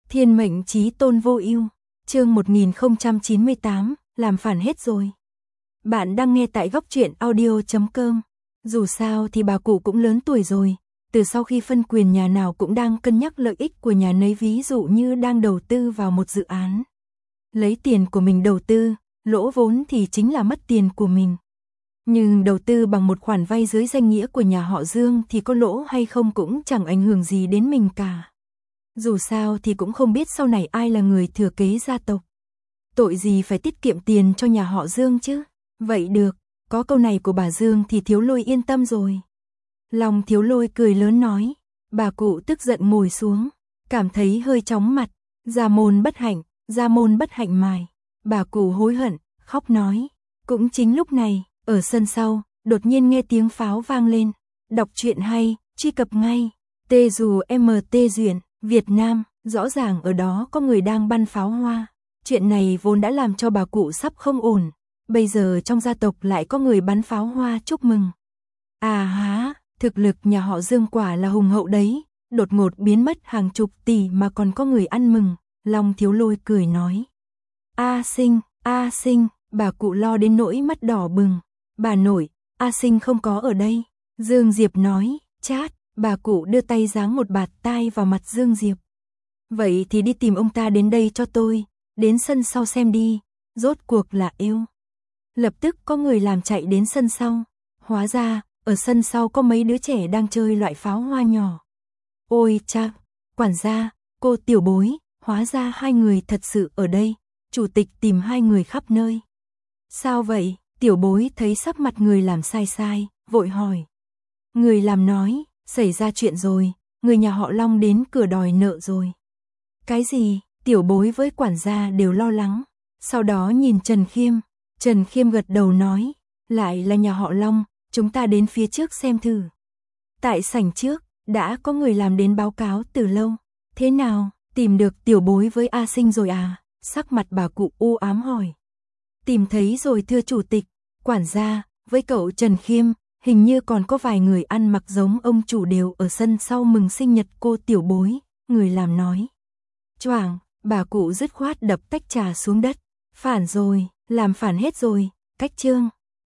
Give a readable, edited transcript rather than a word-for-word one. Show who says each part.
Speaker 1: Thiên mệnh chí tôn vô ưu, chương 1098, làm phản hết rồi. Bạn đang nghe tại góc truyện audio.com. Dù sao thì bà cụ cũng lớn tuổi rồi, từ sau khi phân quyền nhà nào cũng đang cân nhắc lợi ích của nhà nấy, ví dụ như đang đầu tư vào một dự án. Lấy tiền của mình đầu tư, lỗ vốn thì chính là mất tiền của mình. Nhưng đầu tư bằng một khoản vay dưới danh nghĩa của nhà họ Dương thì có lỗ hay không cũng chẳng ảnh hưởng gì đến mình cả. Dù sao thì cũng không biết sau này ai là người thừa kế gia tộc. Tội gì phải tiết kiệm tiền cho nhà họ Dương chứ. Vậy được, có câu này của bà Dương thì Thiếu Lôi yên tâm rồi. Lòng Thiếu Lôi cười lớn nói. Bà cụ tức giận ngồi xuống, cảm thấy hơi chóng mặt. Gia môn bất hạnh mài. Bà cụ hối hận, khóc nói. Cũng chính lúc này, ở sân sau, đột nhiên nghe tiếng pháo vang lên. Đọc truyện hay, truy cập ngay. TGMT Duyện, Việt Nam, rõ ràng ở đó có người đang bắn pháo hoa. Chuyện này vốn đã làm cho bà cụ sắp không ổn. Bây giờ trong gia tộc lại có người bắn pháo hoa chúc mừng. À há, thực lực nhà họ Dương quả là hùng hậu đấy. Đột ngột biến mất hàng chục tỷ mà còn có người ăn mừng. Long Thiếu Lôi cười nói. A Sinh, bà cụ lo đến nỗi mắt đỏ bừng. Bà nội, A Sinh không có ở đây. Dương Diệp nói, chát. Bà cụ đưa tay giáng một bạt tai vào mặt Dương Diệp. Vậy thì đi tìm ông ta đến đây cho tôi, đến sân sau xem đi, rốt cuộc là yêu. Lập tức có người làm chạy đến sân sau. Hóa ra, ở sân sau có mấy đứa trẻ đang chơi loại pháo hoa nhỏ. Ôi cha, quản gia, cô tiểu bối, hóa ra hai người thật sự ở đây. Chủ tịch tìm hai người khắp nơi. Sao vậy? Tiểu bối thấy sắc mặt người làm sai, vội hỏi. Người làm nói, xảy ra chuyện rồi, người nhà họ Long đến cửa đòi nợ rồi. Cái gì? Tiểu bối với quản gia đều lo lắng. Sau đó nhìn Trần Khiêm gật đầu nói, lại là nhà họ Long, chúng ta đến phía trước xem thử. Tại sảnh trước, đã có người làm đến báo cáo từ lâu. Thế nào, tìm được tiểu bối với A Sinh rồi à? Sắc mặt bà cụ u ám hỏi. Tìm thấy rồi thưa chủ tịch, quản gia, với cậu Trần Khiêm, hình như còn có vài người ăn mặc giống ông chủ đều ở sân sau mừng sinh nhật cô tiểu bối, người làm nói. Choảng, bà cụ dứt khoát đập tách trà xuống đất. Phản rồi, làm phản hết rồi, cách chương.